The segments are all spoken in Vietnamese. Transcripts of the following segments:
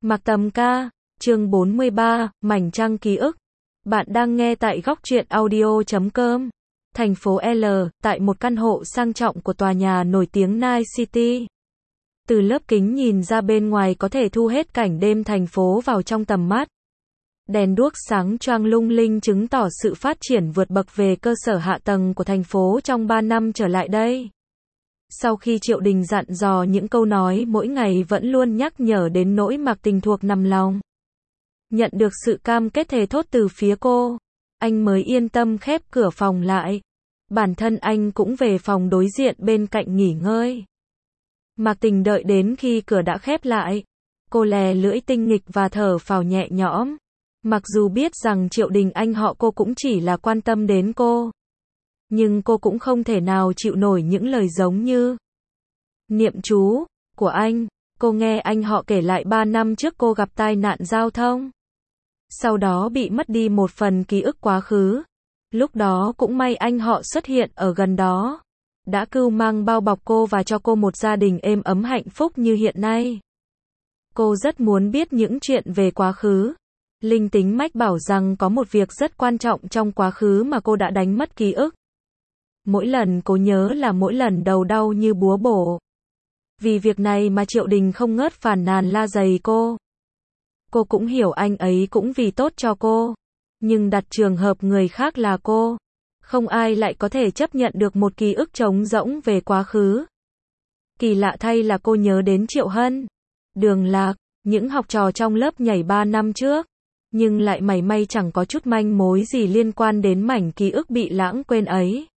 Mạc Tầm ca, chương 43, Mảnh trăng ký ức. Bạn đang nghe tại góc truyện audio.com. Thành phố L, tại một căn hộ sang trọng của tòa nhà nổi tiếng Night City. Từ lớp kính nhìn ra bên ngoài có thể thu hết cảnh đêm thành phố vào trong tầm mắt. Đèn đuốc sáng choang lung linh chứng tỏ sự phát triển vượt bậc về cơ sở hạ tầng của thành phố trong 3 năm trở lại đây. Sau khi Triệu Đình dặn dò những câu nói mỗi ngày vẫn luôn nhắc nhở đến nỗi Mạc Tình thuộc nằm lòng. Nhận được sự cam kết thề thốt từ phía cô, anh mới yên tâm khép cửa phòng lại. Bản thân anh cũng về phòng đối diện bên cạnh nghỉ ngơi. Mạc Tình đợi đến khi cửa đã khép lại. Cô lè lưỡi tinh nghịch và thở phào nhẹ nhõm. Mặc dù biết rằng Triệu Đình anh họ cô cũng chỉ là quan tâm đến cô. Nhưng cô cũng không thể nào chịu nổi những lời giống như niệm chú của anh. Cô nghe anh họ kể lại 3 năm trước cô gặp tai nạn giao thông. Sau đó bị mất đi một phần ký ức quá khứ. Lúc đó cũng may anh họ xuất hiện ở gần đó. Đã cưu mang bao bọc cô và cho cô một gia đình êm ấm hạnh phúc như hiện nay. Cô rất muốn biết những chuyện về quá khứ. Linh tính mách bảo rằng có một việc rất quan trọng trong quá khứ mà cô đã đánh mất ký ức. Mỗi lần cô nhớ là mỗi lần đầu đau như búa bổ. Vì việc này mà Triệu Đình không ngớt phàn nàn la dày cô. Cô cũng hiểu anh ấy cũng vì tốt cho cô. Nhưng đặt trường hợp người khác là cô. Không ai lại có thể chấp nhận được một ký ức trống rỗng về quá khứ. Kỳ lạ thay là cô nhớ đến Triệu Hân, Đường Lạc, những học trò trong lớp nhảy 3 năm trước. Nhưng lại mảy may chẳng có chút manh mối gì liên quan đến mảnh ký ức bị lãng quên ấy.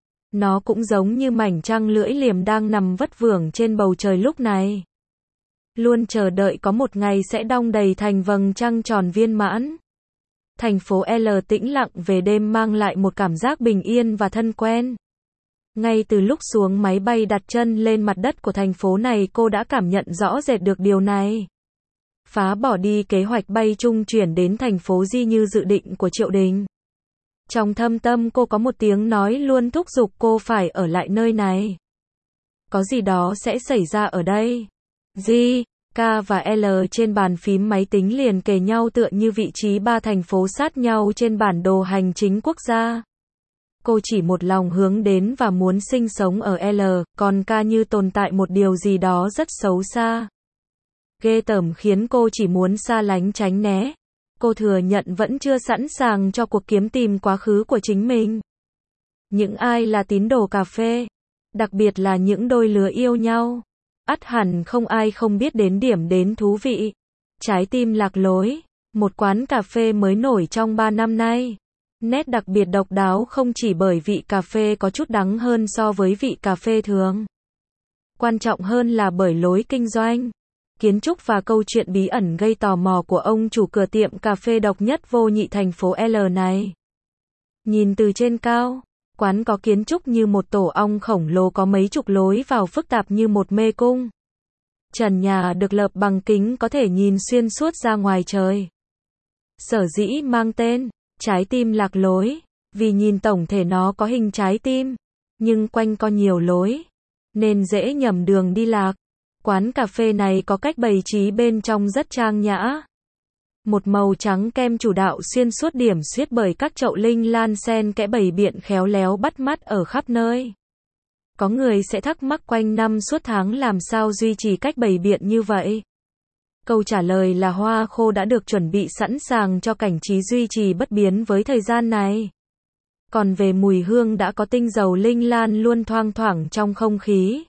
Nó cũng giống như mảnh trăng lưỡi liềm đang nằm vất vưởng trên bầu trời lúc này. Luôn chờ đợi có một ngày sẽ đong đầy thành vầng trăng tròn viên mãn. Thành phố L tĩnh lặng về đêm mang lại một cảm giác bình yên và thân quen. Ngay từ lúc xuống máy bay đặt chân lên mặt đất của thành phố này cô đã cảm nhận rõ rệt được điều này. Phá bỏ đi kế hoạch bay trung chuyển đến thành phố Di như dự định của Triệu Đình. Trong thâm tâm cô có một tiếng nói luôn thúc giục cô phải ở lại nơi này. Có gì đó sẽ xảy ra ở đây. G, K và L trên bàn phím máy tính liền kề nhau tựa như vị trí 3 thành phố sát nhau trên bản đồ hành chính quốc gia. Cô chỉ một lòng hướng đến và muốn sinh sống ở L, còn K như tồn tại một điều gì đó rất xấu xa. Ghê tởm khiến cô chỉ muốn xa lánh tránh né. Cô thừa nhận vẫn chưa sẵn sàng cho cuộc kiếm tìm quá khứ của chính mình. Những ai là tín đồ cà phê, đặc biệt là những đôi lứa yêu nhau, ắt hẳn không ai không biết đến điểm đến thú vị. Trái tim lạc lối, một quán cà phê mới nổi trong 3 năm nay. Nét đặc biệt độc đáo không chỉ bởi vị cà phê có chút đắng hơn so với vị cà phê thường. Quan trọng hơn là bởi lối kinh doanh, kiến trúc và câu chuyện bí ẩn gây tò mò của ông chủ cửa tiệm cà phê độc nhất vô nhị thành phố L này. Nhìn từ trên cao, quán có kiến trúc như một tổ ong khổng lồ có mấy chục lối vào phức tạp như một mê cung. Trần nhà được lợp bằng kính có thể nhìn xuyên suốt ra ngoài trời. Sở dĩ mang tên trái tim lạc lối, vì nhìn tổng thể nó có hình trái tim, nhưng quanh co nhiều lối, nên dễ nhầm đường đi lạc. Quán cà phê này có cách bày trí bên trong rất trang nhã. Một màu trắng kem chủ đạo xuyên suốt điểm xuyết bởi các chậu linh lan sen kẽ bày biện khéo léo bắt mắt ở khắp nơi. Có người sẽ thắc mắc quanh năm suốt tháng làm sao duy trì cách bày biện như vậy. Câu trả lời là hoa khô đã được chuẩn bị sẵn sàng cho cảnh trí duy trì bất biến với thời gian này. Còn về mùi hương đã có tinh dầu linh lan luôn thoang thoảng trong không khí.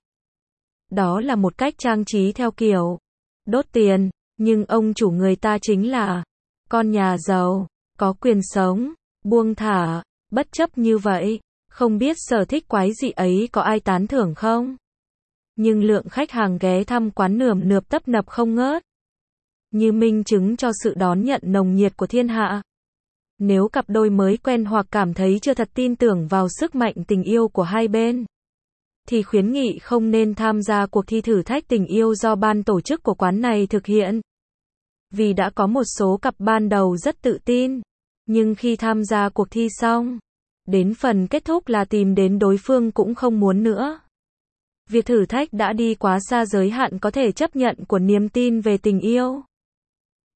Đó là một cách trang trí theo kiểu đốt tiền, nhưng ông chủ người ta chính là con nhà giàu, có quyền sống, buông thả, bất chấp như vậy. Không biết sở thích quái dị ấy có ai tán thưởng không? Nhưng lượng khách hàng ghé thăm quán nườm nượp tấp nập không ngớt, như minh chứng cho sự đón nhận nồng nhiệt của thiên hạ. Nếu cặp đôi mới quen hoặc cảm thấy chưa thật tin tưởng vào sức mạnh tình yêu của hai bên, thì khuyến nghị không nên tham gia cuộc thi thử thách tình yêu do ban tổ chức của quán này thực hiện. Vì đã có một số cặp ban đầu rất tự tin, nhưng khi tham gia cuộc thi xong, đến phần kết thúc là tìm đến đối phương cũng không muốn nữa. Việc thử thách đã đi quá xa giới hạn có thể chấp nhận của niềm tin về tình yêu.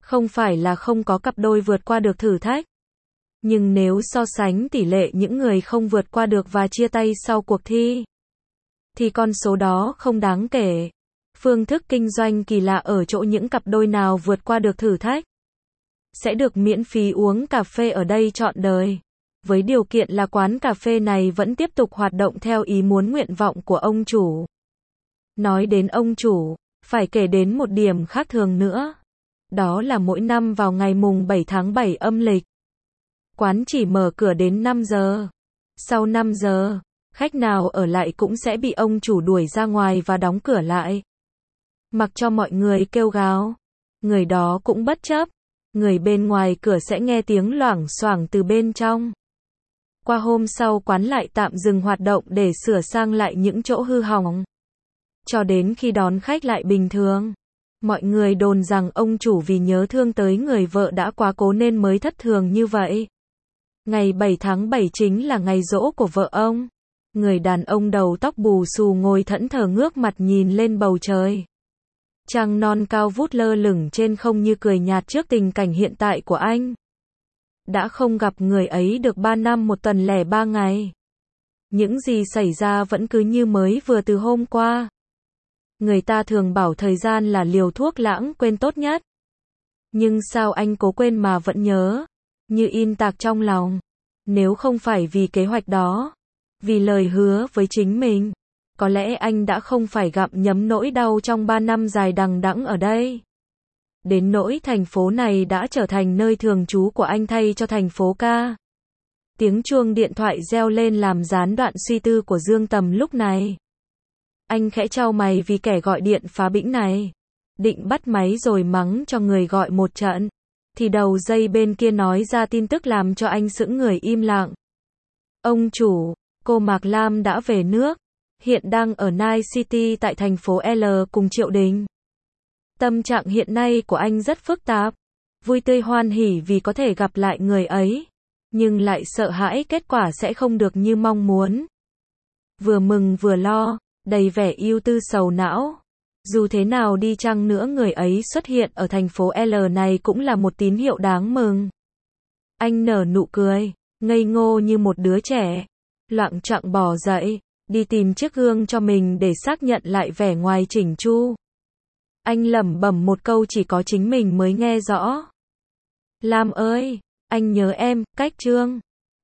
Không phải là không có cặp đôi vượt qua được thử thách. Nhưng nếu so sánh tỷ lệ những người không vượt qua được và chia tay sau cuộc thi, thì con số đó không đáng kể. Phương thức kinh doanh kỳ lạ ở chỗ những cặp đôi nào vượt qua được thử thách sẽ được miễn phí uống cà phê ở đây trọn đời. Với điều kiện là quán cà phê này vẫn tiếp tục hoạt động theo ý muốn nguyện vọng của ông chủ. Nói đến ông chủ, phải kể đến một điểm khác thường nữa. Đó là mỗi năm vào ngày mùng 7 tháng 7 âm lịch, quán chỉ mở cửa đến 5 giờ. Sau 5 giờ, khách nào ở lại cũng sẽ bị ông chủ đuổi ra ngoài và đóng cửa lại. Mặc cho mọi người kêu gào, người đó cũng bất chấp. Người bên ngoài cửa sẽ nghe tiếng loảng xoảng từ bên trong. Qua hôm sau quán lại tạm dừng hoạt động để sửa sang lại những chỗ hư hỏng. Cho đến khi đón khách lại bình thường. Mọi người đồn rằng ông chủ vì nhớ thương tới người vợ đã quá cố nên mới thất thường như vậy. Ngày 7 tháng 7 chính là ngày giỗ của vợ ông. Người đàn ông đầu tóc bù xù ngồi thẫn thờ ngước mặt nhìn lên bầu trời. Trăng non cao vút lơ lửng trên không như cười nhạt trước tình cảnh hiện tại của anh. Đã không gặp người ấy được 3 năm 1 tuần lẻ 3 ngày. Những gì xảy ra vẫn cứ như mới vừa từ hôm qua. Người ta thường bảo thời gian là liều thuốc lãng quên tốt nhất. Nhưng sao anh cố quên mà vẫn nhớ, như in tạc trong lòng. Nếu không phải vì kế hoạch đó, vì lời hứa với chính mình, có lẽ anh đã không phải gặm nhấm nỗi đau trong 3 năm dài đằng đẵng ở đây. Đến nỗi thành phố này đã trở thành nơi thường trú của anh thay cho thành phố ca. Tiếng chuông điện thoại reo lên làm gián đoạn suy tư của Dương Tầm lúc này. Anh khẽ chau mày vì kẻ gọi điện phá bĩnh này. Định bắt máy rồi mắng cho người gọi một trận. Thì đầu dây bên kia nói ra tin tức làm cho anh sững người im lặng. Ông chủ, cô Mạc Lam đã về nước. Hiện đang ở Night City tại thành phố L cùng Triệu Đình. Tâm trạng hiện nay của anh rất phức tạp. Vui tươi hoan hỉ vì có thể gặp lại người ấy. Nhưng lại sợ hãi kết quả sẽ không được như mong muốn. Vừa mừng vừa lo, đầy vẻ ưu tư sầu não. Dù thế nào đi chăng nữa người ấy xuất hiện ở thành phố L này cũng là một tín hiệu đáng mừng. Anh nở nụ cười, ngây ngô như một đứa trẻ. Loạng choạng bò dậy, đi tìm chiếc gương cho mình để xác nhận lại vẻ ngoài chỉnh chu. Anh lẩm bẩm một câu chỉ có chính mình mới nghe rõ. Lam ơi, anh nhớ em, cách chương.